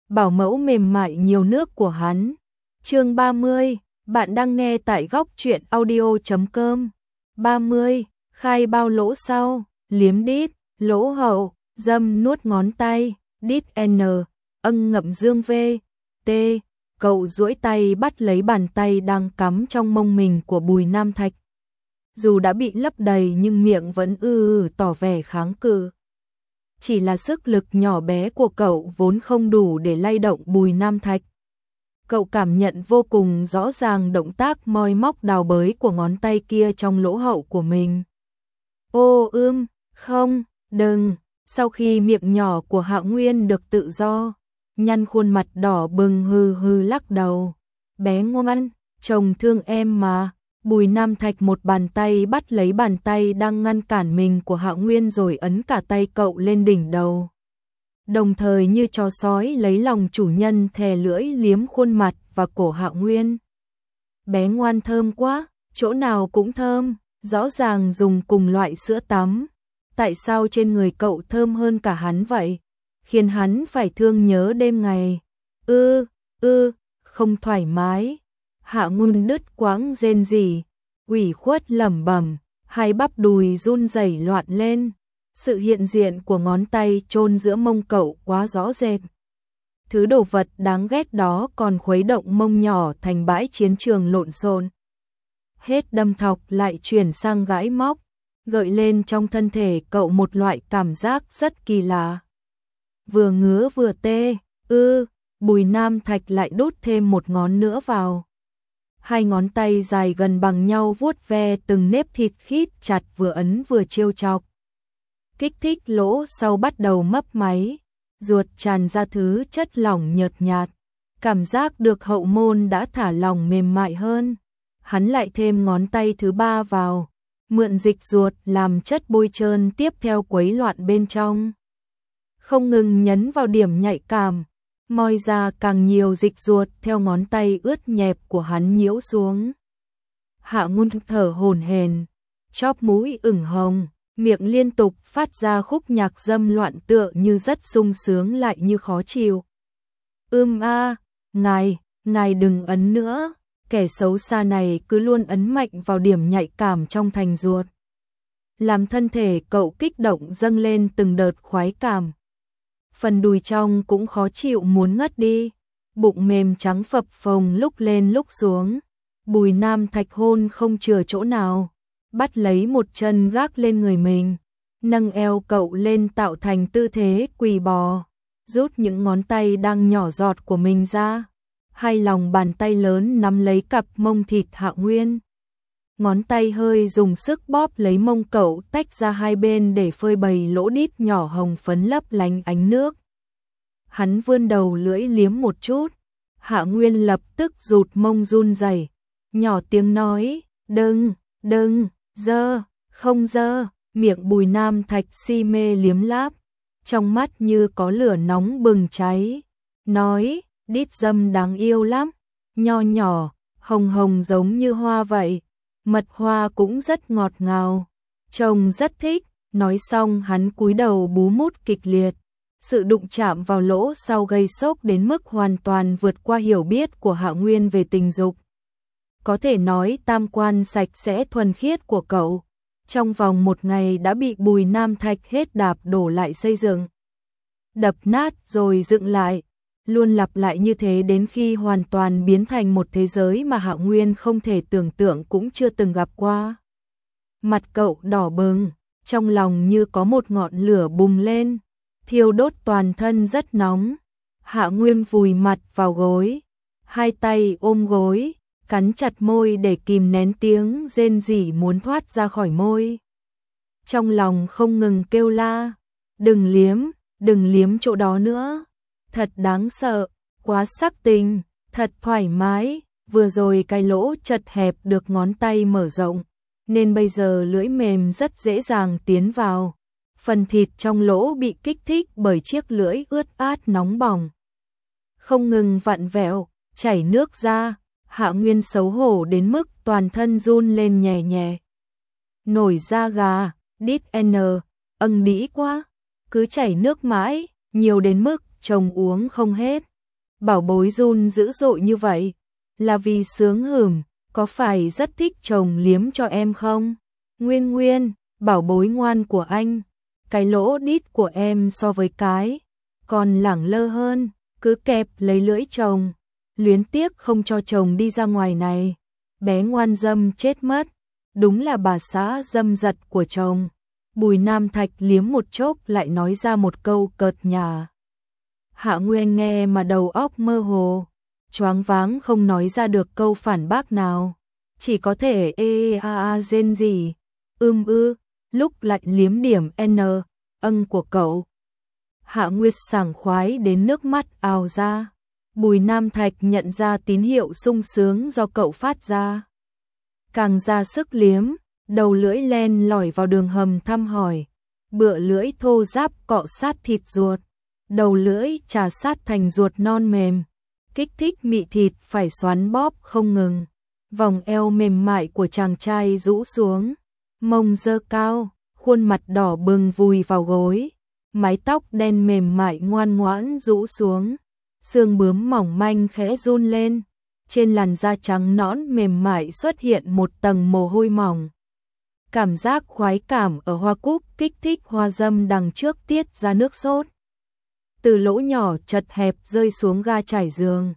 bảo mẫu mềm mại nhiều nước của hắn. Chương 30, bạn đang nghe tại góc truyện audio.com. 30, khai bao lỗ sau, liếm đít, lỗ hậu, dâm nuốt ngón tay, đít N, ngậm dương V, T. Cậu duỗi tay bắt lấy bàn tay đang cắm trong mông mình của Bùi Nam Thạch. Dù đã bị lấp đầy nhưng miệng vẫn tỏ vẻ kháng cự. Chỉ là sức lực nhỏ bé của cậu vốn không đủ để lay động Bùi Nam Thạch. Cậu cảm nhận vô cùng rõ ràng động tác moi móc đào bới của ngón tay kia trong lỗ hậu của mình. Ô không, đừng. Sau khi miệng nhỏ của Hạ Nguyên được tự do, nhăn khuôn mặt đỏ bừng hừ lắc đầu. Bé ngoan, chồng thương em mà. Bùi Nam Thạch một bàn tay bắt lấy bàn tay đang ngăn cản mình của Hạ Nguyên rồi ấn cả tay cậu lên đỉnh đầu. Đồng thời như chó sói lấy lòng chủ nhân thè lưỡi liếm khuôn mặt và cổ Hạ Nguyên. Bé ngoan thơm quá, chỗ nào cũng thơm, rõ ràng dùng cùng loại sữa tắm. Tại sao trên người cậu thơm hơn cả hắn vậy? Khiến hắn phải thương nhớ đêm ngày. Không thoải mái. Hạ Nguyên đứt quãng rên rỉ, ủy khuất lẩm bẩm, hai bắp đùi run rẩy loạn lên. Sự hiện diện của ngón tay chôn giữa mông cậu quá rõ rệt. Thứ đồ vật đáng ghét đó còn khuấy động mông nhỏ thành bãi chiến trường lộn xộn. Hết đâm thọc lại chuyển sang gãi móc, gợi lên trong thân thể cậu một loại cảm giác rất kỳ lạ. Vừa ngứa vừa tê, Bùi Nam Thạch lại đút thêm một ngón nữa vào. Hai ngón tay dài gần bằng nhau vuốt ve từng nếp thịt khít chặt vừa ấn vừa trêu chọc. Kích thích lỗ sau bắt đầu mấp máy, ruột tràn ra thứ chất lỏng nhợt nhạt. Cảm giác được hậu môn đã thả lỏng mềm mại hơn. Hắn lại thêm ngón tay thứ ba vào, mượn dịch ruột làm chất bôi trơn tiếp theo quấy loạn bên trong. Không ngừng nhấn vào điểm nhạy cảm, moi ra càng nhiều dịch ruột theo ngón tay ướt nhẹp của hắn nhiễu xuống. Hạ Nguyên thở hổn hển, chóp mũi ửng hồng, miệng liên tục phát ra khúc nhạc dâm loạn tựa như rất sung sướng lại như khó chịu. Ngài đừng ấn nữa, kẻ xấu xa này cứ luôn ấn mạnh vào điểm nhạy cảm trong thành ruột. Làm thân thể cậu kích động dâng lên từng đợt khoái cảm. Phần đùi trong cũng khó chịu muốn ngất đi, bụng mềm trắng phập phồng lúc lên lúc xuống. Bùi Nam Thạch hôn không chừa chỗ nào, bắt lấy một chân gác lên người mình, nâng eo cậu lên tạo thành tư thế quỳ bò, rút những ngón tay đang nhỏ giọt của mình ra. Hai lòng bàn tay lớn nắm lấy cặp mông thịt Hạ Nguyên. Ngón tay hơi dùng sức bóp lấy mông cậu tách ra hai bên để phơi bày lỗ đít nhỏ hồng phấn lấp lánh ánh nước. Hắn vươn đầu lưỡi liếm một chút, Hạ Nguyên lập tức rụt mông run rẩy, nhỏ tiếng nói, đừng, không dơ, miệng Bùi Nam Thạch si mê liếm láp, trong mắt như có lửa nóng bừng cháy, nói, đít dâm đáng yêu lắm, nho nhỏ, hồng hồng giống như hoa vậy. Mật hoa cũng rất ngọt ngào, chồng rất thích. Nói xong hắn cúi đầu bú mút kịch liệt. Sự đụng chạm vào lỗ sau gây sốc đến mức hoàn toàn vượt qua hiểu biết của Hạ Nguyên về tình dục. Có thể nói tam quan sạch sẽ thuần khiết của cậu, trong vòng một ngày đã bị Bùi Nam Thạch hết đạp đổ lại xây dựng. Đập nát rồi dựng lại, luôn lặp lại như thế đến khi hoàn toàn biến thành một thế giới mà Hạ Nguyên không thể tưởng tượng cũng chưa từng gặp qua. Mặt cậu đỏ bừng, trong lòng như có một ngọn lửa bùng lên, thiêu đốt toàn thân rất nóng. Hạ Nguyên vùi mặt vào gối, hai tay ôm gối, cắn chặt môi để kìm nén tiếng rên rỉ muốn thoát ra khỏi môi. Trong lòng không ngừng kêu la, đừng liếm chỗ đó nữa. Thật đáng sợ, quá sắc tình, thật thoải mái. Vừa rồi cái lỗ chật hẹp được ngón tay mở rộng, nên bây giờ lưỡi mềm rất dễ dàng tiến vào. Phần thịt trong lỗ bị kích thích bởi chiếc lưỡi ướt át nóng bỏng. Không ngừng vặn vẹo, chảy nước ra, Hạ Nguyên xấu hổ đến mức toàn thân run lên nhẹ nhẹ. Nổi da gà, đít N, đĩ quá, cứ chảy nước mãi, nhiều đến mức chồng uống không hết. Bảo bối run dữ dội như vậy, là vì sướng hửm, có phải rất thích chồng liếm cho em không? Nguyên Nguyên, bảo bối ngoan của anh, cái lỗ đít của em so với cái còn lẳng lơ hơn, cứ kẹp lấy lưỡi chồng, luyến tiếc không cho chồng đi ra ngoài này. Bé ngoan dâm chết mất, đúng là bà xã dâm dật của chồng. Bùi Nam Thạch liếm một chốc lại nói ra một câu cợt nhả. Hạ Nguyên nghe mà đầu óc mơ hồ, choáng váng không nói ra được câu phản bác nào, chỉ có thể rên rỉ, lúc lại liếm điểm ân của cậu. Hạ Nguyệt sảng khoái đến nước mắt ào ra. Bùi Nam Thạch nhận ra tín hiệu sung sướng do cậu phát ra, càng ra sức liếm, đầu lưỡi len lỏi vào đường hầm thăm hỏi, bựa lưỡi thô ráp cọ sát thịt ruột, đầu lưỡi trà sát thành ruột non mềm, kích thích mị thịt phải xoắn bóp không ngừng. Vòng eo mềm mại của chàng trai rũ xuống, mông dơ cao, khuôn mặt đỏ bừng vùi vào gối, mái tóc đen mềm mại ngoan ngoãn rũ xuống, xương bướm mỏng manh khẽ run lên, trên làn da trắng nõn mềm mại xuất hiện một tầng mồ hôi mỏng. Cảm giác khoái cảm ở hoa cúc kích thích hoa dâm đằng trước tiết ra nước sốt. Từ lỗ nhỏ chật hẹp rơi xuống ga trải giường.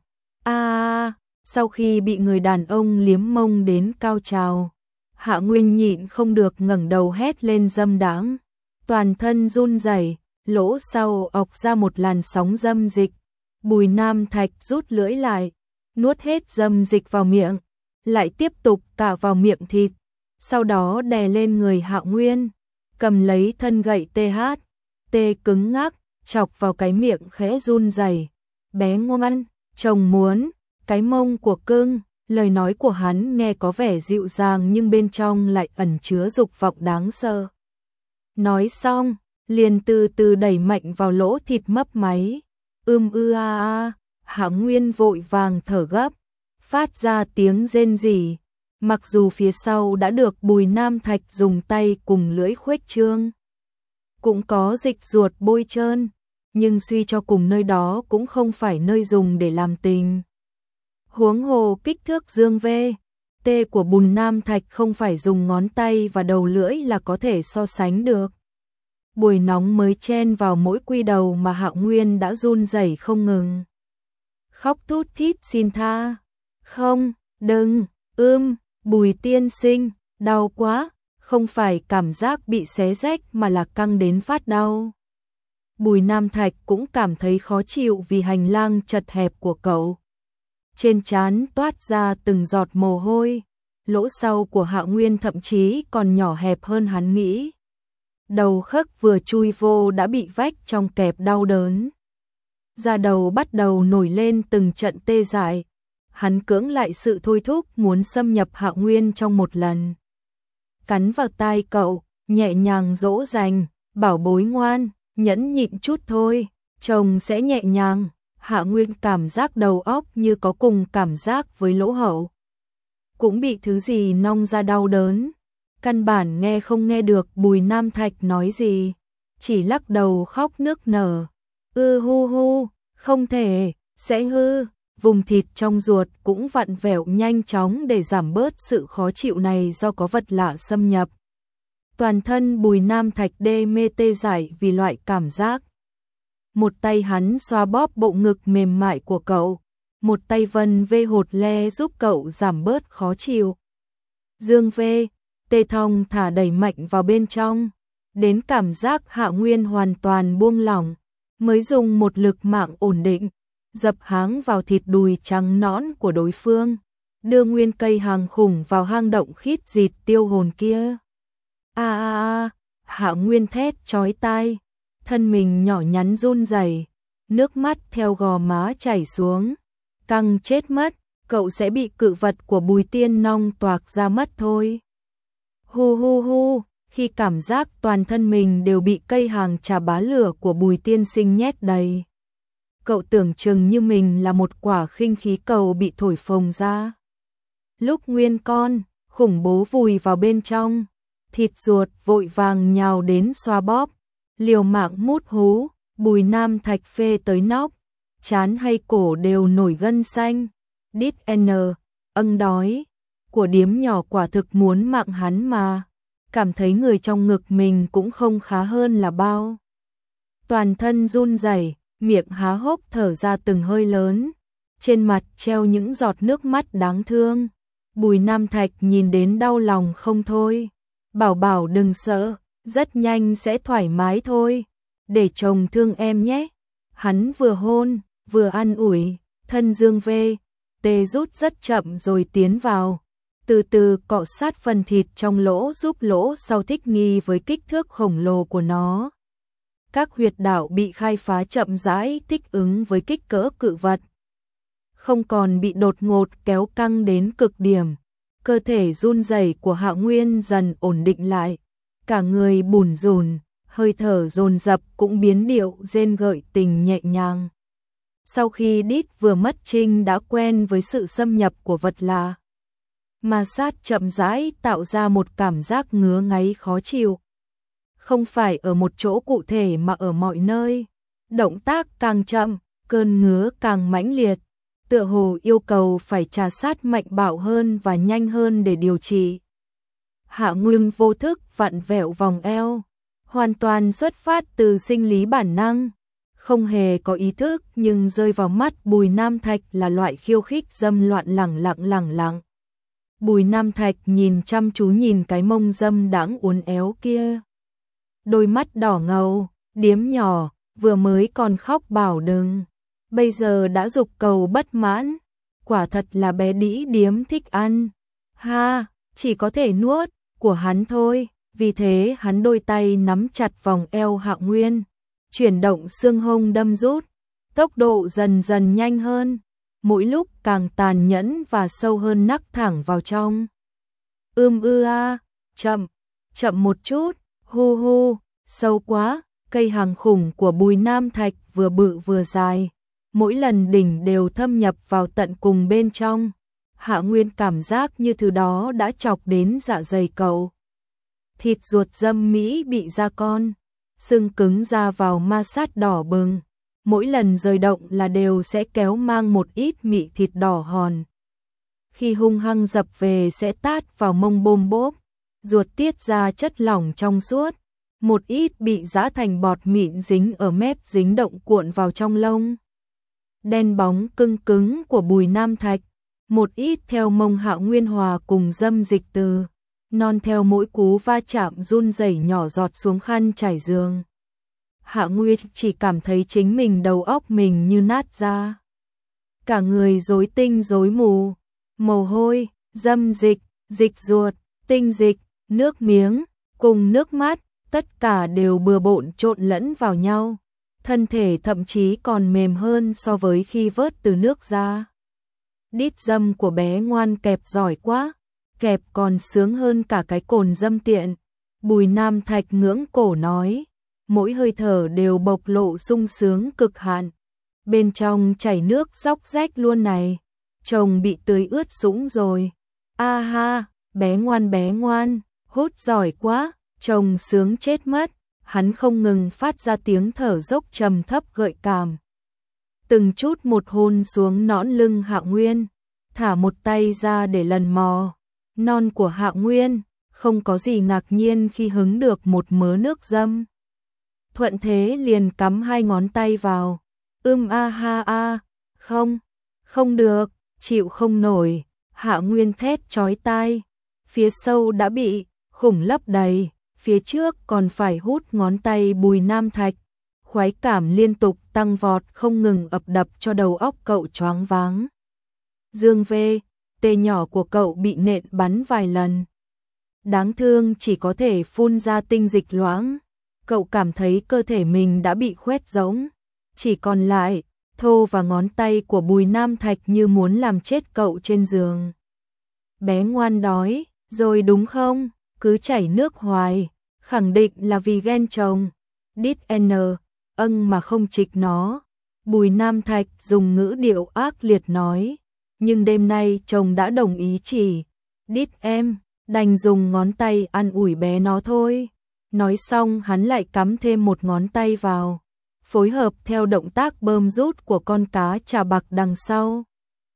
Sau khi bị người đàn ông liếm mông đến cao trào, Hạ Nguyên nhịn không được ngẩng đầu hét lên dâm đãng, toàn thân run rẩy, lỗ sau ọc ra một làn sóng dâm dịch. Bùi Nam Thạch rút lưỡi lại, nuốt hết dâm dịch vào miệng, lại tiếp tục cạo vào miệng thịt, sau đó đè lên người Hạ Nguyên, cầm lấy thân gậy tê cứng ngắc, chọc vào cái miệng khẽ run rẩy. Bé ngoan, chồng muốn, cái mông của cưng. Lời nói của hắn nghe có vẻ dịu dàng nhưng bên trong lại ẩn chứa dục vọng đáng sợ. Nói xong, liền từ từ đẩy mạnh vào lỗ thịt mấp máy. Hạ Nguyên vội vàng thở gấp, phát ra tiếng rên rỉ, mặc dù phía sau đã được Bùi Nam Thạch dùng tay cùng lưỡi khuếch trương, cũng có dịch ruột bôi trơn, nhưng suy cho cùng nơi đó cũng không phải nơi dùng để làm tình. Huống hồ kích thước dương V.T của Bùi Nam Thạch không phải dùng ngón tay và đầu lưỡi là có thể so sánh được. Bùi nóng mới chen vào mỗi quy đầu mà Hạ Nguyên đã run rẩy không ngừng. Khóc thút thít xin tha. Không, đừng, Bùi tiên sinh, đau quá, không phải cảm giác bị xé rách mà là căng đến phát đau. Bùi Nam Thạch cũng cảm thấy khó chịu vì hành lang chật hẹp của cậu. Trên trán toát ra từng giọt mồ hôi, lỗ sau của Hạ Nguyên thậm chí còn nhỏ hẹp hơn hắn nghĩ. Đầu khớp vừa chui vô đã bị vách trong kẹp đau đớn. Da đầu bắt đầu nổi lên từng trận tê dại. Hắn cưỡng lại sự thôi thúc muốn xâm nhập Hạ Nguyên trong một lần. Cắn vào tai cậu, nhẹ nhàng dỗ dành, bảo bối ngoan, nhẫn nhịn chút thôi, chồng sẽ nhẹ nhàng. Hạ Nguyên cảm giác đầu óc như có cùng cảm giác với lỗ hậu. Cũng bị thứ gì nong ra đau đớn. Căn bản nghe không nghe được Bùi Nam Thạch nói gì, chỉ lắc đầu khóc nức nở. Không thể, sẽ hư. Vùng thịt trong ruột cũng vặn vẹo nhanh chóng để giảm bớt sự khó chịu này do có vật lạ xâm nhập. Toàn thân Bùi Nam Thạch đê mê tê dại vì loại cảm giác. Một tay hắn xoa bóp bộ ngực mềm mại của cậu, một tay vân vê hột le giúp cậu giảm bớt khó chịu. Dương vê, tê thong thả đẩy mạnh vào bên trong, đến cảm giác Hạ Nguyên hoàn toàn buông lỏng, mới dùng một lực mạng ổn định, dập háng vào thịt đùi trắng nõn của đối phương, đưa nguyên cây hàng khủng vào hang động khít dịt tiêu hồn kia. Hạ Nguyên thét chói tai, thân mình nhỏ nhắn run rẩy, nước mắt theo gò má chảy xuống. Căng chết mất, cậu sẽ bị cự vật của Bùi Tiên nong toạc ra mất thôi. Khi cảm giác toàn thân mình đều bị cây hàng trà bá lửa của Bùi Tiên Sinh nhét đầy. Cậu tưởng chừng như mình là một quả khinh khí cầu bị thổi phồng ra. Lúc nguyên con, khủng bố vùi vào bên trong, thịt ruột vội vàng nhào đến xoa bóp, liều mạng mút hú, Bùi Nam Thạch phê tới nóc, trán hay cổ đều nổi gân xanh. Đít N, đói, của điếm nhỏ quả thực muốn mạng hắn mà, cảm thấy người trong ngực mình cũng không khá hơn là bao. Toàn thân run rẩy, miệng há hốc thở ra từng hơi lớn, trên mặt treo những giọt nước mắt đáng thương. Bùi Nam Thạch nhìn đến đau lòng không thôi. Bảo Bảo đừng sợ, rất nhanh sẽ thoải mái thôi, để chồng thương em nhé. Hắn vừa hôn, vừa an ủi, thân Dương về, tê rút rất chậm rồi tiến vào, từ từ cọ sát phần thịt trong lỗ giúp lỗ sau thích nghi với kích thước khổng lồ của nó. Các huyệt đạo bị khai phá chậm rãi thích ứng với kích cỡ cự vật, không còn bị đột ngột kéo căng đến cực điểm. Cơ thể run rẩy của Hạ Nguyên dần ổn định lại, cả người bủn rủn, hơi thở dồn dập cũng biến điệu rên gợi tình nhẹ nhàng. Sau khi Đít vừa mất trinh đã quen với sự xâm nhập của vật lạ, ma sát chậm rãi tạo ra một cảm giác ngứa ngáy khó chịu. Không phải ở một chỗ cụ thể mà ở mọi nơi. Động tác càng chậm, cơn ngứa càng mãnh liệt, tựa hồ yêu cầu phải trà sát mạnh bạo hơn và nhanh hơn để điều trị. Hạ Nguyên vô thức vặn vẹo vòng eo, hoàn toàn xuất phát từ sinh lý bản năng, không hề có ý thức, nhưng rơi vào mắt Bùi Nam Thạch là loại khiêu khích dâm loạn lẳng lặng. Bùi Nam Thạch nhìn chăm chú nhìn cái mông dâm đãng uốn éo kia. Đôi mắt đỏ ngầu, điếm nhỏ, vừa mới còn khóc bảo đừng, bây giờ đã dục cầu bất mãn. Quả thật là bé đĩ điếm thích ăn. Ha, chỉ có thể nuốt của hắn thôi. Vì thế hắn đôi tay nắm chặt vòng eo Hạ Nguyên, chuyển động xương hông đâm rút, tốc độ dần dần nhanh hơn, mỗi lúc càng tàn nhẫn và sâu hơn, nắc thẳng vào trong. Chậm, chậm một chút, hu hu, sâu quá. Cây hàng khủng của Bùi Nam Thạch vừa bự vừa dài, mỗi lần đỉnh đều thâm nhập vào tận cùng bên trong. Hạ Nguyên cảm giác như thứ đó đã chọc đến dạ dày cậu. Thịt ruột dâm mỹ bị ra con, xương cứng ra vào ma sát đỏ bừng, mỗi lần rời động là đều sẽ kéo mang một ít mị thịt đỏ hòn. Khi hung hăng dập về sẽ tát vào mông bôm bốp, ruột tiết ra chất lỏng trong suốt, một ít bị giã thành bọt mịn dính ở mép, dính động cuộn vào trong lông đen bóng cưng cứng của Bùi Nam Thạch, một ít theo mông Hạ Nguyên hòa cùng dâm dịch từ non theo mỗi cú va chạm run rẩy nhỏ giọt xuống khăn trải giường. Hạ Nguyên chỉ cảm thấy chính mình đầu óc mình như nát ra, cả người rối tinh rối mù, mồ hôi, dâm dịch, dịch ruột, tinh dịch, nước miếng cùng nước mắt, tất cả đều bừa bộn trộn lẫn vào nhau. Thân thể thậm chí còn mềm hơn so với khi vớt từ nước ra. Đít dâm của bé ngoan kẹp giỏi quá, kẹp còn sướng hơn cả cái cồn dâm tiện. Bùi Nam Thạch ngưỡng cổ nói, mỗi hơi thở đều bộc lộ sung sướng cực hạn. Bên trong chảy nước róc rách luôn này, chồng bị tưới ướt sũng rồi. A ha, bé ngoan, hút giỏi quá, chồng sướng chết mất. Hắn không ngừng phát ra tiếng thở dốc trầm thấp gợi cảm. Từng chút một hôn xuống nõn lưng Hạ Nguyên, thả một tay ra để lần mò non của Hạ Nguyên, không có gì ngạc nhiên khi hứng được một mớ nước dâm. Thuận thế liền cắm hai ngón tay vào. Không được, chịu không nổi. Hạ Nguyên thét chói tai, phía sau đã bị khủng lấp đầy, phía trước còn phải hút ngón tay Bùi Nam Thạch. Khoái cảm liên tục tăng vọt không ngừng ập đập cho đầu óc cậu choáng váng. Dương về, tê nhỏ của cậu bị nện bắn vài lần. Đáng thương chỉ có thể phun ra tinh dịch loãng. Cậu cảm thấy cơ thể mình đã bị khoét rỗng, chỉ còn lại thô và ngón tay của Bùi Nam Thạch như muốn làm chết cậu trên giường. Bé ngoan đói rồi đúng không? Cứ chảy nước hoài, khẳng định là vì ghen chồng. Đít N, mà không trịch nó. Bùi Nam Thạch dùng ngữ điệu ác liệt nói, nhưng đêm nay chồng đã đồng ý chỉ. Đít em, đành dùng ngón tay ăn ủi bé nó thôi. Nói xong hắn lại cắm thêm một ngón tay vào. phối hợp theo động tác bơm rút của con cá trà bạc đằng sau.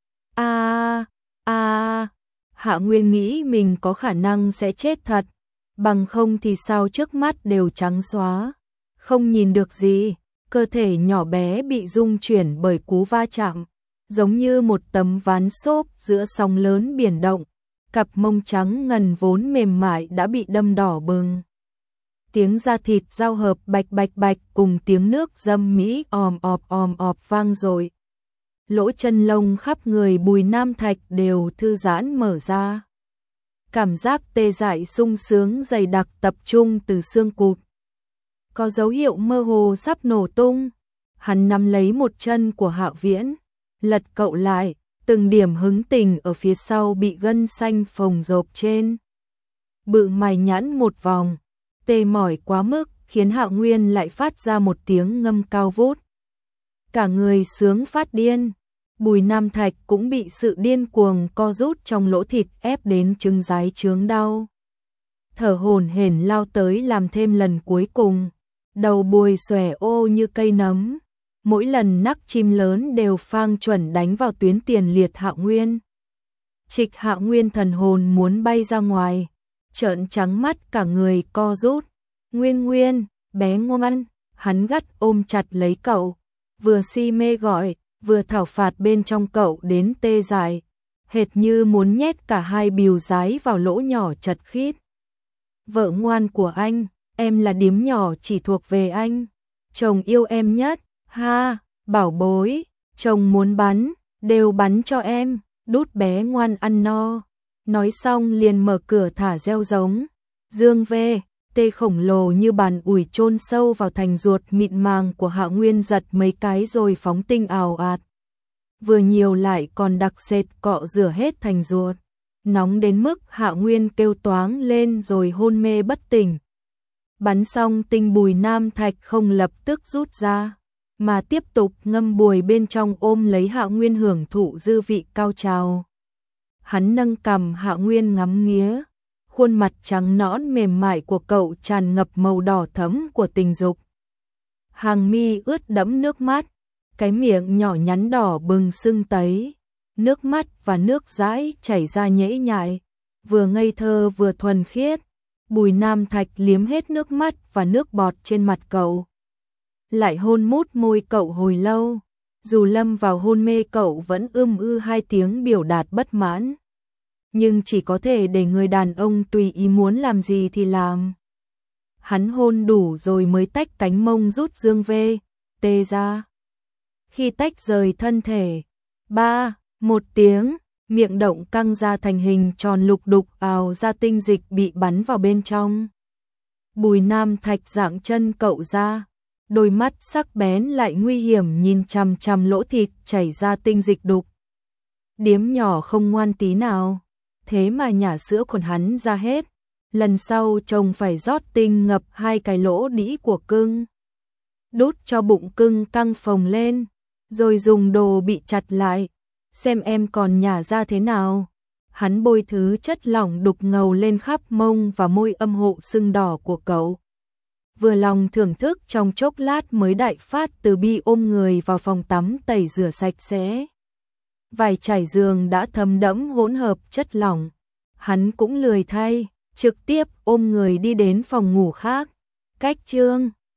Hạ Nguyên nghĩ mình có khả năng sẽ chết thật, bằng không thì sao trước mắt đều trắng xóa, không nhìn được gì, cơ thể nhỏ bé bị rung chuyển bởi cú va chạm, giống như một tấm ván xốp giữa sóng lớn biển động, cặp mông trắng ngần vốn mềm mại đã bị đâm đỏ bừng. Tiếng da thịt giao hợp bạch bạch bạch cùng tiếng nước dâm mỹ òm ọp vang dội. Lỗ chân lông khắp người Bùi Nam Thạch đều thư giãn mở ra. Cảm giác tê dại sung sướng dày đặc tập trung từ xương cụt. Có dấu hiệu mơ hồ sắp nổ tung. Hắn nắm lấy một chân của Hạo Viễn, lật cậu lại, từng điểm hứng tình ở phía sau bị gân xanh phồng rộp trên. Bự mày nhãn một vòng, tê mỏi quá mức khiến Hạo Nguyên lại phát ra một tiếng ngâm cao vút. Cả người sướng phát điên. Bùi Nam Thạch cũng bị sự điên cuồng co rút trong lỗ thịt ép đến trứng rái chướng đau. Thở hổn hển lao tới làm thêm lần cuối cùng. Đầu Bùi xòe ô như cây nấm. Mỗi lần nắc chim lớn đều phang chuẩn đánh vào tuyến tiền liệt Hạo Nguyên. Trịch Hạo Nguyên thần hồn muốn bay ra ngoài. Trợn trắng mắt cả người co rút. Nguyên, bé ngoan, hắn gắt ôm chặt lấy cậu. Vừa si mê gọi, vừa thảo phạt bên trong cậu đến tê dại, hệt như muốn nhét cả hai bìu rái vào lỗ nhỏ chật khít. Vợ ngoan của anh, em là điếm nhỏ chỉ thuộc về anh. Chồng yêu em nhất, ha, bảo bối, chồng muốn bắn, đều bắn cho em, đút bé ngoan ăn no. Nói xong liền mở cửa thả gieo giống. Dương về, tê khổng lồ như bàn ủi chôn sâu vào thành ruột mịn màng của Hạo Nguyên giật mấy cái rồi phóng tinh ào ạt. Vừa nhiều lại còn đặc sệt cọ rửa hết thành ruột. Nóng đến mức Hạo Nguyên kêu toáng lên rồi hôn mê bất tỉnh. Bắn xong tinh Bùi Nam Thạch không lập tức rút ra, mà tiếp tục ngâm bùi bên trong ôm lấy Hạo Nguyên hưởng thụ dư vị cao trào. Hắn nâng cằm Hạo Nguyên ngắm nghía. Khuôn mặt trắng nõn mềm mại của cậu tràn ngập màu đỏ thẫm của tình dục. Hàng mi ướt đẫm nước mắt, cái miệng nhỏ nhắn đỏ bừng sưng tấy, nước mắt và nước dãi chảy ra nhễ nhại, vừa ngây thơ vừa thuần khiết. Bùi Nam Thạch liếm hết nước mắt và nước bọt trên mặt cậu. Lại hôn mút môi cậu hồi lâu, dù lâm vào hôn mê cậu vẫn hai tiếng biểu đạt bất mãn. Nhưng chỉ có thể để người đàn ông tùy ý muốn làm gì thì làm. Hắn hôn đủ rồi mới tách cánh mông rút dương vê, tê ra. Khi tách rời thân thể, một tiếng, miệng động căng ra thành hình tròn lục đục ào ra tinh dịch bị bắn vào bên trong. Bùi Nam Thạch dạng chân cậu ra, đôi mắt sắc bén lại nguy hiểm nhìn chằm chằm lỗ thịt chảy ra tinh dịch đục. Điếm nhỏ không ngoan tí nào. Thế mà nhả sữa còn hắn ra hết. Lần sau chồng phải rót tinh ngập hai cái lỗ đĩ của cưng. Đút cho bụng cưng căng phồng lên. Rồi dùng đồ bị chặt lại. Xem em còn nhả ra thế nào. Hắn bôi thứ chất lỏng đục ngầu lên khắp mông và môi âm hộ sưng đỏ của cậu. Vừa lòng thưởng thức trong chốc lát mới đại phát từ bi ôm người vào phòng tắm tẩy rửa sạch sẽ. Vải trải giường đã thấm đẫm hỗn hợp chất lỏng. Hắn cũng lười thay, trực tiếp ôm người đi đến phòng ngủ khác. Cách chương